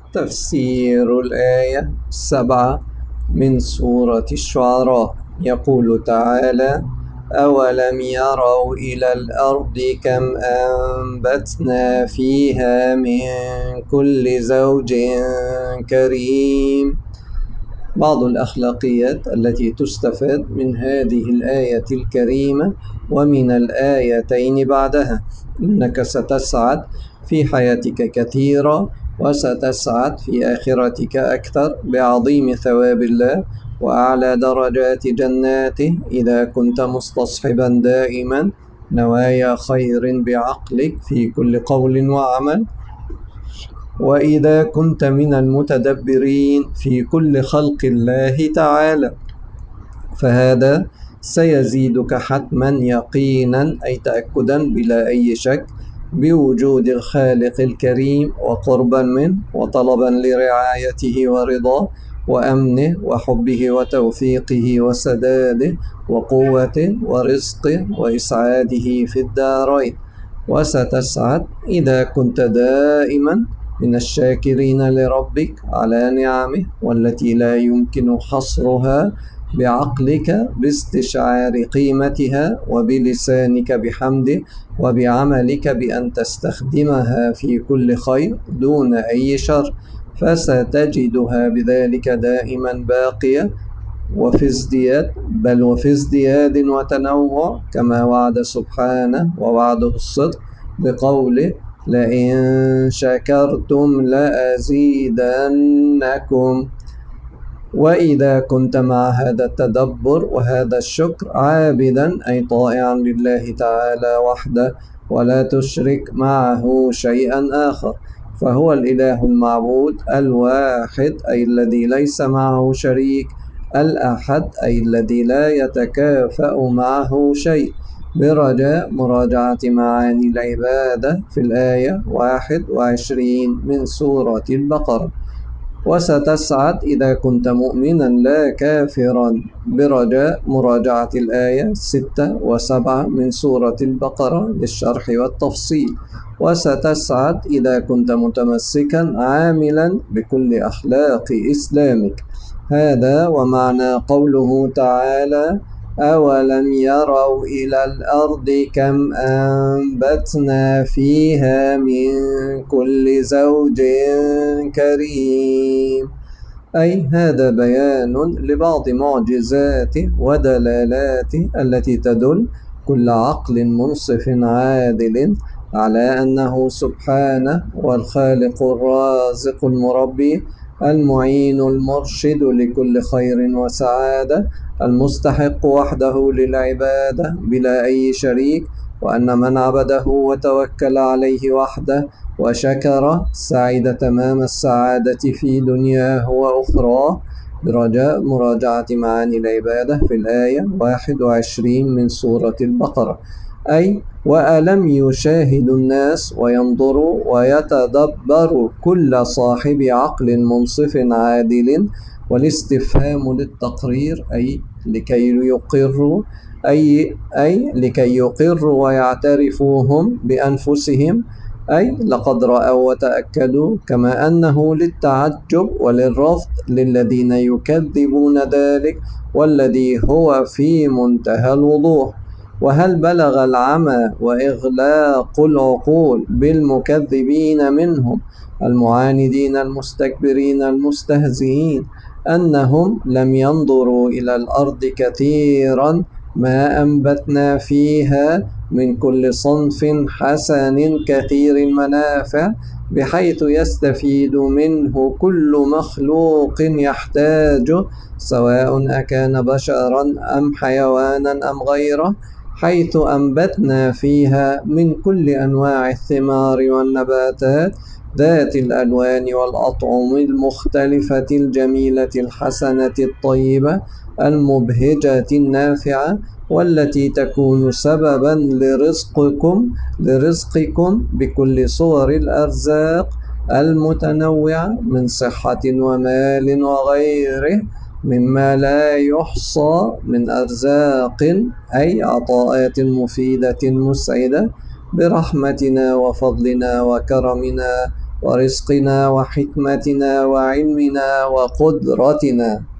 تفسير الآية 7 من سورة الشعراء. يقول تعالى: أولم يروا إلى الأرض كم أنبتنا فيها من كل زوج كريم. بعض الأخلاقيات التي تستفاد من هذه الآية الكريمة ومن الآيتين بعدها: إنك ستسعد في حياتك كثيرا، وستسعد في آخرتك أكثر بعظيم ثواب الله وأعلى درجات جناته إذا كنت مستصحبا دائما نوايا خير بعقلك في كل قول وعمل، وإذا كنت من المتدبرين في كل خلق الله تعالى، فهذا سيزيدك حتما يقينا أي تأكدا بلا أي شك بوجود الخالق الكريم وقربا منه وطلبا لرعايته ورضاه وأمنه وحبه وتوفيقه وسداده وقوته ورزقه وإسعاده في الدارين. وستسعد إذا كنت دائما من الشاكرين لربك على نعمه والتي لا يمكن حصرها بعقلك باستشعار قيمتها، وبلسانك بحمده، وبعملك بأن تستخدمها في كل خير دون أي شر، فستجدها بذلك دائما باقية وفي ازدياد، بل وفي ازدياد وتنوع، كما وعد سبحانه ووعده الصدق بقوله: لئن شكرتم لأزيدنكم. وإذا كنت مع هذا التدبر وهذا الشكر عابدا أي طائعا لله تعالى وحده ولا تشرك معه شيئا آخر، فهو الإله المعبود الواحد أي الذي ليس معه شريك، الأحد أي الذي لا يتكافأ معه شيء، برجاء مراجعة معاني العبادة في الآية 21 من سورة البقرة. وستسعد إذا كنت مؤمنا لا كافرا، برجاء مراجعة الآية 6 و7 من سورة البقرة للشرح والتفصيل. وستسعد إذا كنت متمسكا عاملا بكل أخلاق إسلامك. هذا ومعنى قوله تعالى: أولم يروا إلى الأرض كم أنبتنا فيها من كل زوج كريم، أي هذا بيان لبعض معجزاته ودلالاته التي تدل كل عقل منصف عادل على أنه سبحانه هو الخالق الرازق المربي المعين المرشد لكل خير وسعادة، المستحق وحده للعبادة بلا أي شريك، وأن من عبده وتوكل عليه وحده وشكر سعد تمام السعادة في دنياه وأخراه، برجاء مراجعة معاني العبادة في الآية 21 من سورة البقرة. أي وألم يشاهد الناس وينظروا ويتدبروا كل صاحب عقل منصف عادل، والاستفهام للتقرير أي لكي يقروا، أي لكي يقروا ويعترفوا هم بأنفسهم، أي لقد رأوا وتأكدوا، كما أنه للتعجب وللرفض للذين يكذبون ذلك، والذي هو في منتهى الوضوح. وهل بلغ العمى وإغلاق العقول بالمكذبين منهم المعاندين المستكبرين المستهزئين أنهم لم ينظروا إلى الأرض كثيرا ما أنبتنا فيها من كل صنف حسن كثير المنافع، بحيث يستفيد منه كل مخلوق يحتاجه، سواء أكان بشرا أم حيوانا أم غيره، حيث أنبتنا فيها من كل أنواع الثمار والنباتات ذات الألوان والأطعم المختلفة الجميلة الحسنة الطيبة المبهجة النافعة، والتي تكون سببا لرزقكم بكل صور الأرزاق المتنوعة من صحة ومال وغيره مما لا يحصى من أرزاق، أي عطاءات مفيدة مسعدة، برحمتنا وفضلنا وكرمنا ورزقنا وحكمتنا وعلمنا وقدرتنا.